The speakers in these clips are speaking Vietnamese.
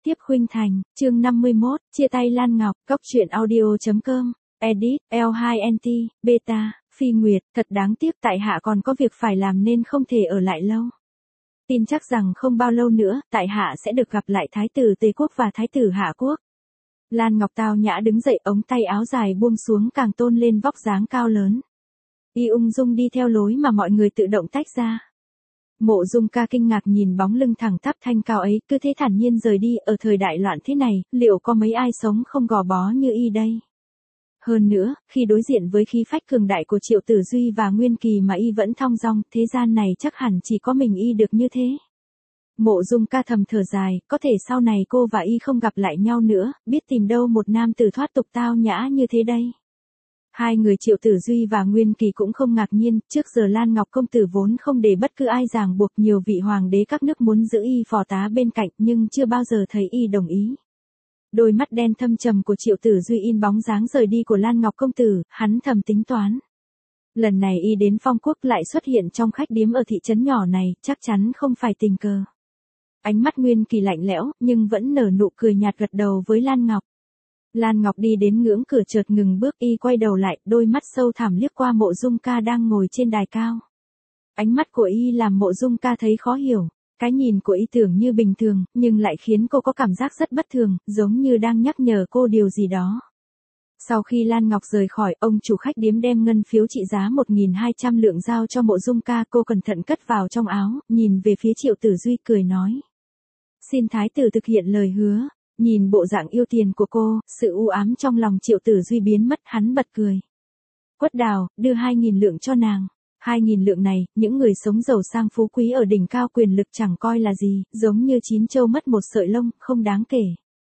tiếp khuynh thành, chương 51, chia tay Lan Ngọc, góc truyện audio.com, edit, L2NT, beta, Phi Nguyệt, thật đáng tiếc tại hạ còn có việc phải làm nên không thể ở lại lâu. Tin chắc rằng không bao lâu nữa, tại hạ sẽ được gặp lại Thái tử Tề Quốc và Thái tử Hạ Quốc. Lan Ngọc tao nhã đứng dậy, ống tay áo dài buông xuống càng tôn lên vóc dáng cao lớn. Y ung dung đi theo lối mà mọi người tự động tách ra. Mộ Dung Ca kinh ngạc nhìn bóng lưng thẳng tắp thanh cao ấy, cứ thế thản nhiên rời đi. Ở thời đại loạn thế này, liệu có mấy ai sống không gò bó như Y đây? Hơn nữa, khi đối diện với khí phách cường đại của Triệu Tử Duy và Nguyên Kỳ mà Y vẫn thong dong, thế gian này chắc hẳn chỉ có mình Y được như thế. Mộ Dung Ca thầm thở dài, có thể sau này cô và Y không gặp lại nhau nữa, biết tìm đâu một nam tử thoát tục tao nhã như thế đây. Hai người Triệu Tử Duy và Nguyên Kỳ cũng không ngạc nhiên, trước giờ Lan Ngọc công tử vốn không để bất cứ ai ràng buộc, nhiều vị hoàng đế các nước muốn giữ Y phò tá bên cạnh nhưng chưa bao giờ thấy Y đồng ý. Đôi mắt đen thâm trầm của Triệu Tử Duy in bóng dáng rời đi của Lan Ngọc công tử, hắn thầm tính toán. Lần này Y đến Phong Quốc lại xuất hiện trong khách điếm ở thị trấn nhỏ này, chắc chắn không phải tình cờ. Ánh mắt Nguyên Kỳ lạnh lẽo, nhưng vẫn nở nụ cười nhạt gật đầu với Lan Ngọc. Lan Ngọc đi đến ngưỡng cửa chợt ngừng bước, Y quay đầu lại, đôi mắt sâu thẳm liếc qua Mộ Dung Ca đang ngồi trên đài cao. Ánh mắt của Y làm Mộ Dung Ca thấy khó hiểu. Cái nhìn của Y tưởng như bình thường, nhưng lại khiến cô có cảm giác rất bất thường, giống như đang nhắc nhở cô điều gì đó. Sau khi Lan Ngọc rời khỏi, ông chủ khách điếm đem ngân phiếu trị giá 1.200 lượng giao cho Mộ Dung Ca, cô cẩn thận cất vào trong áo, nhìn về phía Triệu Tử Duy cười nói. Xin thái tử thực hiện lời hứa. Nhìn bộ dạng yêu tiền của cô, sự u ám trong lòng Triệu Tử Duy biến mất, hắn bật cười. Quất Đào, đưa 2.000 lượng cho nàng. 2.000 lượng này, những người sống giàu sang phú quý ở đỉnh cao quyền lực chẳng coi là gì, giống như chín châu mất một sợi lông, không đáng kể.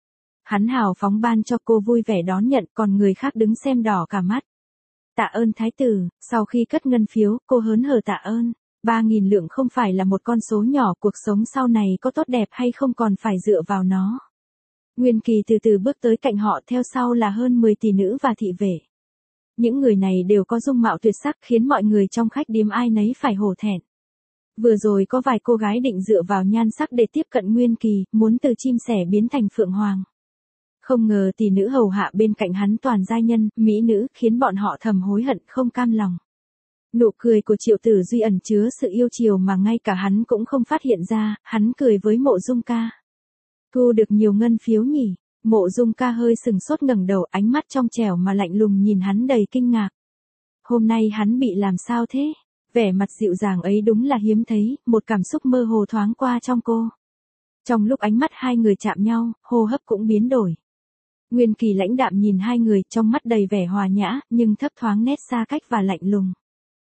Hắn hào phóng ban cho cô, vui vẻ đón nhận, còn người khác đứng xem đỏ cả mắt. Tạ ơn thái tử. Sau khi cất ngân phiếu, cô hớn hở tạ ơn. 3.000 lượng không phải là một con số nhỏ, cuộc sống sau này có tốt đẹp hay không còn phải dựa vào nó. Nguyên Kỳ từ từ bước tới cạnh họ, theo sau là hơn 10 tỷ nữ và thị vệ. Những người này đều có dung mạo tuyệt sắc, khiến mọi người trong khách điếm ai nấy phải hổ thẹn. Vừa rồi có vài cô gái định dựa vào nhan sắc để tiếp cận Nguyên Kỳ, muốn từ chim sẻ biến thành phượng hoàng. Không ngờ tỷ nữ hầu hạ bên cạnh hắn toàn giai nhân, mỹ nữ, khiến bọn họ thầm hối hận, không cam lòng. Nụ cười của Triệu Tử Duy ẩn chứa sự yêu chiều mà ngay cả hắn cũng không phát hiện ra, hắn cười với Mộ Dung Ca. Thu được nhiều ngân phiếu nhỉ? Mộ Dung Ca hơi sừng sốt ngẩng đầu, ánh mắt trong trẻo mà lạnh lùng nhìn hắn đầy kinh ngạc. Hôm nay hắn bị làm sao thế? Vẻ mặt dịu dàng ấy đúng là hiếm thấy, một cảm xúc mơ hồ thoáng qua trong cô. Trong lúc ánh mắt hai người chạm nhau, hô hấp cũng biến đổi. Nguyên Kỳ lãnh đạm nhìn hai người, trong mắt đầy vẻ hòa nhã, nhưng thấp thoáng nét xa cách và lạnh lùng.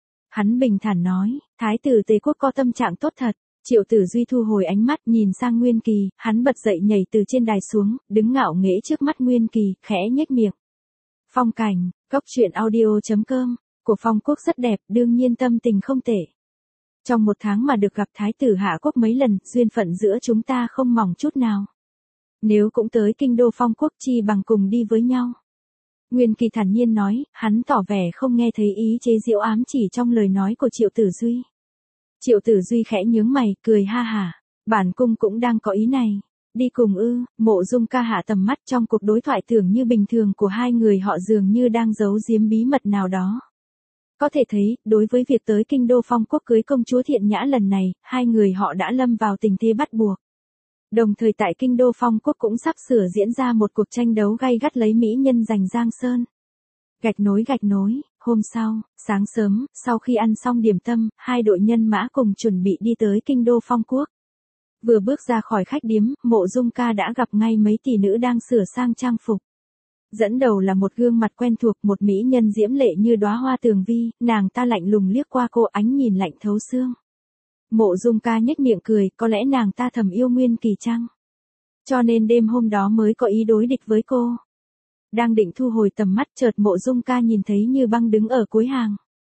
Hắn bình thản nói, Thái tử Tề Quốc có tâm trạng tốt thật. Triệu Tử Duy thu hồi ánh mắt, nhìn sang Nguyên Kỳ, hắn bật dậy nhảy từ trên đài xuống, đứng ngạo nghễ trước mắt Nguyên Kỳ, khẽ nhếch miệng. Phong cảnh, góc truyện audio.com, của Phong Quốc rất đẹp, đương nhiên tâm tình không tệ. Trong một tháng mà được gặp Thái tử Hạ Quốc mấy lần, duyên phận giữa chúng ta không mỏng chút nào. Nếu cũng tới kinh đô Phong Quốc, chi bằng cùng đi với nhau. Nguyên Kỳ thản nhiên nói, hắn tỏ vẻ không nghe thấy ý chế giễu ám chỉ trong lời nói của Triệu Tử Duy. Triệu Tử Duy khẽ nhướng mày, cười ha hả. Bản cung cũng đang có ý này. Đi cùng ư? Mộ Dung Ca hạ tầm mắt, trong cuộc đối thoại tưởng như bình thường của hai người họ dường như đang giấu giếm bí mật nào đó. Có thể thấy, đối với việc tới kinh đô Phong Quốc cưới công chúa Thiện Nhã lần này, hai người họ đã lâm vào tình thế bắt buộc. Đồng thời tại kinh đô Phong Quốc cũng sắp sửa diễn ra một cuộc tranh đấu gay gắt lấy mỹ nhân giành Giang Sơn. Gạch nối, hôm sau, sáng sớm, sau khi ăn xong điểm tâm, hai đội nhân mã cùng chuẩn bị đi tới kinh đô Phong Quốc. Vừa bước ra khỏi khách điếm, Mộ Dung Ca đã gặp ngay mấy tỷ nữ đang sửa sang trang phục. Dẫn đầu là một gương mặt quen thuộc, một mỹ nhân diễm lệ như đóa hoa tường vi, nàng ta lạnh lùng liếc qua cô, ánh nhìn lạnh thấu xương. Mộ Dung Ca nhếch miệng cười, có lẽ nàng ta thầm yêu Nguyên Kỳ chăng? Cho nên đêm hôm đó mới có ý đối địch với cô. Đang định thu hồi tầm mắt, chợt Mộ Dung Ca nhìn thấy Như Băng đứng ở cuối hàng.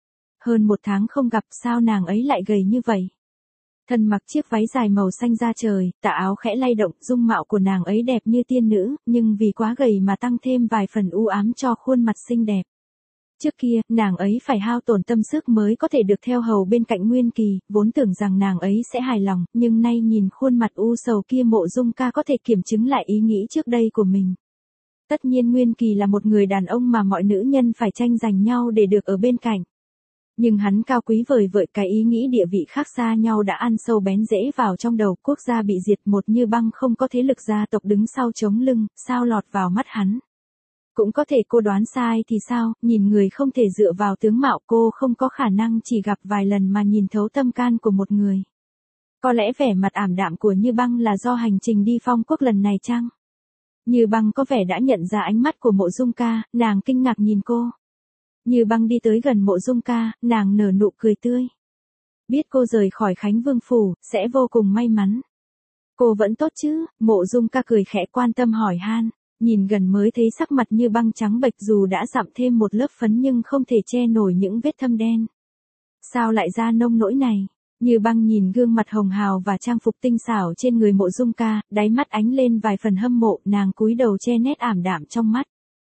Hơn một tháng không gặp, sao nàng ấy lại gầy như vậy? Thân mặc chiếc váy dài màu xanh da trời, tà áo khẽ lay động, dung mạo của nàng ấy đẹp như tiên nữ, nhưng vì quá gầy mà tăng thêm vài phần u ám cho khuôn mặt xinh đẹp. Trước kia, nàng ấy phải hao tổn tâm sức mới có thể được theo hầu bên cạnh Nguyên Kỳ, vốn tưởng rằng nàng ấy sẽ hài lòng, nhưng nay nhìn khuôn mặt u sầu kia Mộ Dung Ca có thể kiểm chứng lại ý nghĩ trước đây của mình. Tất nhiên Nguyên Kỳ là một người đàn ông mà mọi nữ nhân phải tranh giành nhau để được ở bên cạnh. Nhưng hắn cao quý vời vợi, cái ý nghĩ địa vị khác xa nhau đã ăn sâu bén rễ vào trong đầu. Quốc gia bị diệt, một Như Băng không có thế lực gia tộc đứng sau chống lưng, sao lọt vào mắt hắn. Cũng có thể cô đoán sai thì sao, nhìn người không thể dựa vào tướng mạo, cô không có khả năng chỉ gặp vài lần mà nhìn thấu tâm can của một người. Có lẽ vẻ mặt ảm đạm của Như Băng là do hành trình đi Phong Quốc lần này chăng? Như Băng có vẻ đã nhận ra ánh mắt của Mộ Dung Ca, nàng kinh ngạc nhìn cô. Như Băng đi tới gần Mộ Dung Ca, nàng nở nụ cười tươi. Biết cô rời khỏi Khánh Vương Phủ, sẽ vô cùng may mắn. Cô vẫn tốt chứ? Mộ Dung Ca cười khẽ quan tâm hỏi han. Nhìn gần mới thấy sắc mặt Như Băng trắng bệch, dù đã dặm thêm một lớp phấn nhưng không thể che nổi những vết thâm đen. Sao lại ra nông nỗi này? Như Băng nhìn gương mặt hồng hào và trang phục tinh xảo trên người Mộ Dung Ca, đáy mắt ánh lên vài phần hâm mộ, nàng cúi đầu che nét ảm đạm trong mắt.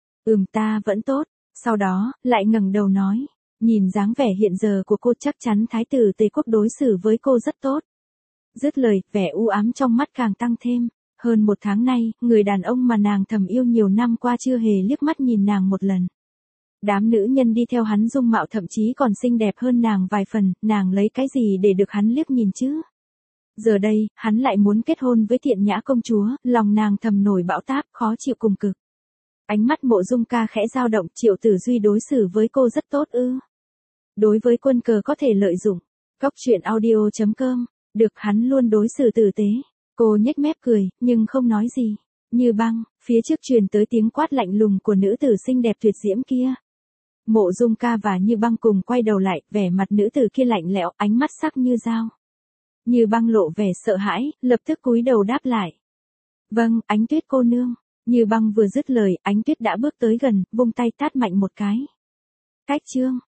Ta vẫn tốt. Sau đó, lại ngẩng đầu nói, nhìn dáng vẻ hiện giờ của cô chắc chắn Thái tử Tề Quốc đối xử với cô rất tốt. Dứt lời, vẻ u ám trong mắt càng tăng thêm. Hơn một tháng nay, người đàn ông mà nàng thầm yêu nhiều năm qua chưa hề liếc mắt nhìn nàng một lần. Đám nữ nhân đi theo hắn dung mạo thậm chí còn xinh đẹp hơn nàng vài phần, nàng lấy cái gì để được hắn liếc nhìn chứ? Giờ đây, hắn lại muốn kết hôn với Thiện Nhã công chúa, lòng nàng thầm nổi bão táp, khó chịu cùng cực. Ánh mắt Mộ Dung Ca khẽ dao động, Triệu Tử Duy đối xử với cô rất tốt ư? Đối với quân cờ có thể lợi dụng. Góc truyện audio.com, được hắn luôn đối xử tử tế. Cô nhếch mép cười, nhưng không nói gì. Như Băng, phía trước truyền tới tiếng quát lạnh lùng của nữ tử xinh đẹp tuyệt diễm kia. Mộ Dung Ca và Như Băng cùng quay đầu lại, vẻ mặt nữ tử kia lạnh lẽo, ánh mắt sắc như dao. Như Băng lộ vẻ sợ hãi, lập tức cúi đầu đáp lại. Vâng, Ánh Tuyết cô nương. Như Băng vừa dứt lời, Ánh Tuyết đã bước tới gần, vung tay tát mạnh một cái. Cách chương.